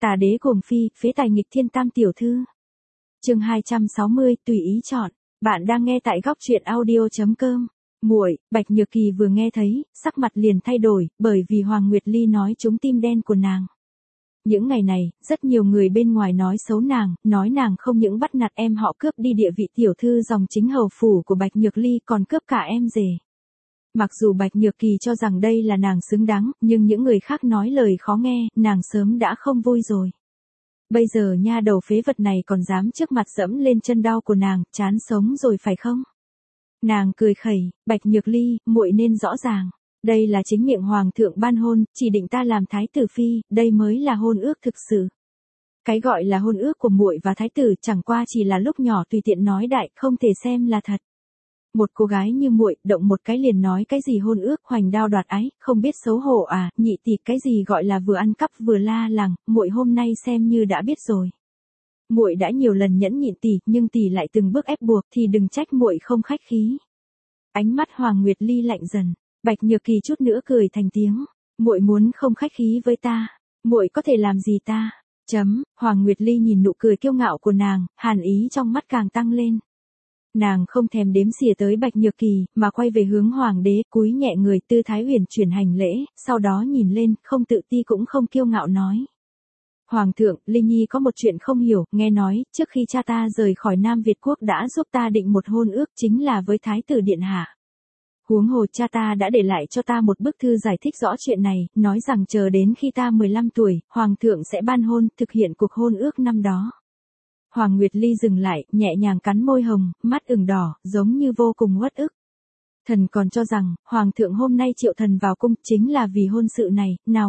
Tà đế cuồng phi, phế tài nghịch thiên tam tiểu thư. Chương 260, tùy ý chọn. Bạn đang nghe tại góc truyện audio.com. Muội, Bạch Nhược Kỳ vừa nghe thấy, sắc mặt liền thay đổi, bởi vì Hoàng Nguyệt Ly nói trúng tim đen của nàng. Những ngày này, rất nhiều người bên ngoài nói xấu nàng, nói nàng không những bắt nạt em họ cướp đi địa vị tiểu thư dòng chính hầu phủ của Bạch Nhược Ly còn cướp cả em rể. Mặc dù Bạch Nhược Kỳ cho rằng đây là nàng xứng đáng, nhưng những người khác nói lời khó nghe, nàng sớm đã không vui rồi. Bây giờ nha đầu phế vật này còn dám trước mặt dẫm lên chân đau của nàng, chán sống rồi phải không? Nàng cười khẩy, Bạch Nhược Ly, muội nên rõ ràng. Đây là chính miệng hoàng thượng ban hôn, chỉ định ta làm thái tử phi, đây mới là hôn ước thực sự. Cái gọi là hôn ước của muội và thái tử chẳng qua chỉ là lúc nhỏ tùy tiện nói đại, không thể xem là thật. Một cô gái như muội, động một cái liền nói cái gì hôn ước, hoành đao đoạt ái, không biết xấu hổ à, nhị tỷ, cái gì gọi là vừa ăn cắp vừa la làng, muội hôm nay xem như đã biết rồi. Muội đã nhiều lần nhẫn nhịn tỷ, nhưng tỷ lại từng bước ép buộc thì đừng trách muội không khách khí. Ánh mắt Hoàng Nguyệt Ly lạnh dần, Bạch Nhược Kỳ chút nữa cười thành tiếng, muội muốn không khách khí với ta, muội có thể làm gì ta? Hoàng Nguyệt Ly nhìn nụ cười kiêu ngạo của nàng, hàn ý trong mắt càng tăng lên. Nàng không thèm đếm xỉa tới Bạch Nhược Kỳ, mà quay về hướng hoàng đế, cúi nhẹ người, tư thái uyển chuyển hành lễ, sau đó nhìn lên, không tự ti cũng không kiêu ngạo nói. Hoàng thượng, Linh Nhi có một chuyện không hiểu, nghe nói, trước khi cha ta rời khỏi Nam Việt Quốc đã giúp ta định một hôn ước chính là với Thái tử Điện Hạ. Huống hồ cha ta đã để lại cho ta một bức thư giải thích rõ chuyện này, nói rằng chờ đến khi ta 15 tuổi, Hoàng thượng sẽ ban hôn, thực hiện cuộc hôn ước năm đó. Hoàng Nguyệt Ly dừng lại, nhẹ nhàng cắn môi hồng, mắt ửng đỏ, giống như vô cùng uất ức. Thần còn cho rằng, Hoàng thượng hôm nay triệu thần vào cung chính là vì hôn sự này, nào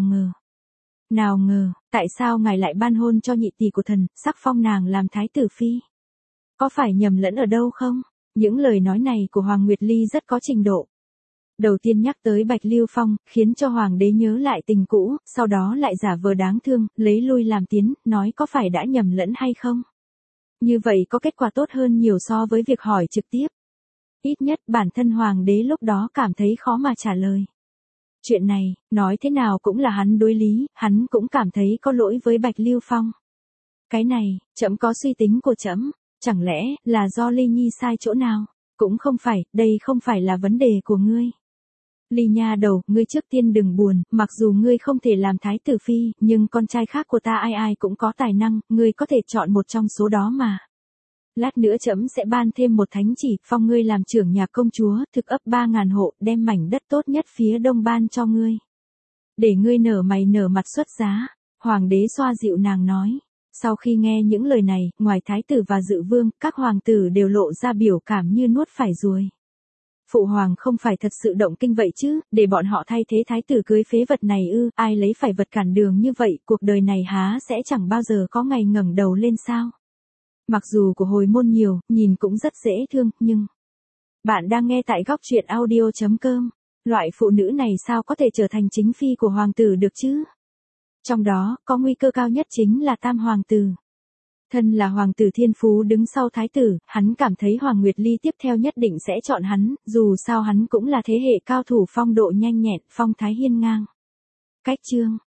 ngờ, tại sao ngài lại ban hôn cho nhị tỷ của thần, sắc phong nàng làm thái tử phi? Có phải nhầm lẫn ở đâu không? Những lời nói này của Hoàng Nguyệt Ly rất có trình độ. Đầu tiên nhắc tới Bạch Lưu Phong, khiến cho Hoàng đế nhớ lại tình cũ, sau đó lại giả vờ đáng thương, lấy lui làm tiến, nói có phải đã nhầm lẫn hay không? Như vậy có kết quả tốt hơn nhiều so với việc hỏi trực tiếp. Ít nhất bản thân Hoàng đế lúc đó cảm thấy khó mà trả lời. Chuyện này, nói thế nào cũng là hắn đối lý, hắn cũng cảm thấy có lỗi với Bạch Lưu Phong. Cái này, trẫm có suy tính của trẫm, chẳng lẽ là do Ly Nhi sai chỗ nào? Cũng không phải, đây không phải là vấn đề của ngươi. Ly nha đầu, ngươi trước tiên đừng buồn, mặc dù ngươi không thể làm thái tử phi, nhưng con trai khác của ta ai ai cũng có tài năng, ngươi có thể chọn một trong số đó mà. Lát nữa trẫm sẽ ban thêm một thánh chỉ, phong ngươi làm trưởng nhà công chúa, thực ấp 3.000 hộ, đem mảnh đất tốt nhất phía đông ban cho ngươi. Để ngươi nở mày nở mặt xuất giá. Hoàng đế xoa dịu nàng nói. Sau khi nghe những lời này, ngoài thái tử và dự vương, các hoàng tử đều lộ ra biểu cảm như nuốt phải ruồi. Phụ hoàng không phải thật sự động kinh vậy chứ, để bọn họ thay thế thái tử cưới phế vật này ư, ai lấy phải vật cản đường như vậy, cuộc đời này há sẽ chẳng bao giờ có ngày ngẩng đầu lên sao? Mặc dù của hồi môn nhiều, nhìn cũng rất dễ thương, nhưng... Bạn đang nghe tại góc truyện audio.com. Loại phụ nữ này sao có thể trở thành chính phi của hoàng tử được chứ? Trong đó, có nguy cơ cao nhất chính là tam hoàng tử. Thân là hoàng tử thiên phú đứng sau thái tử, hắn cảm thấy Hoàng Nguyệt Ly tiếp theo nhất định sẽ chọn hắn, dù sao hắn cũng là thế hệ cao thủ phong độ nhanh nhẹn, phong thái hiên ngang. Cách chương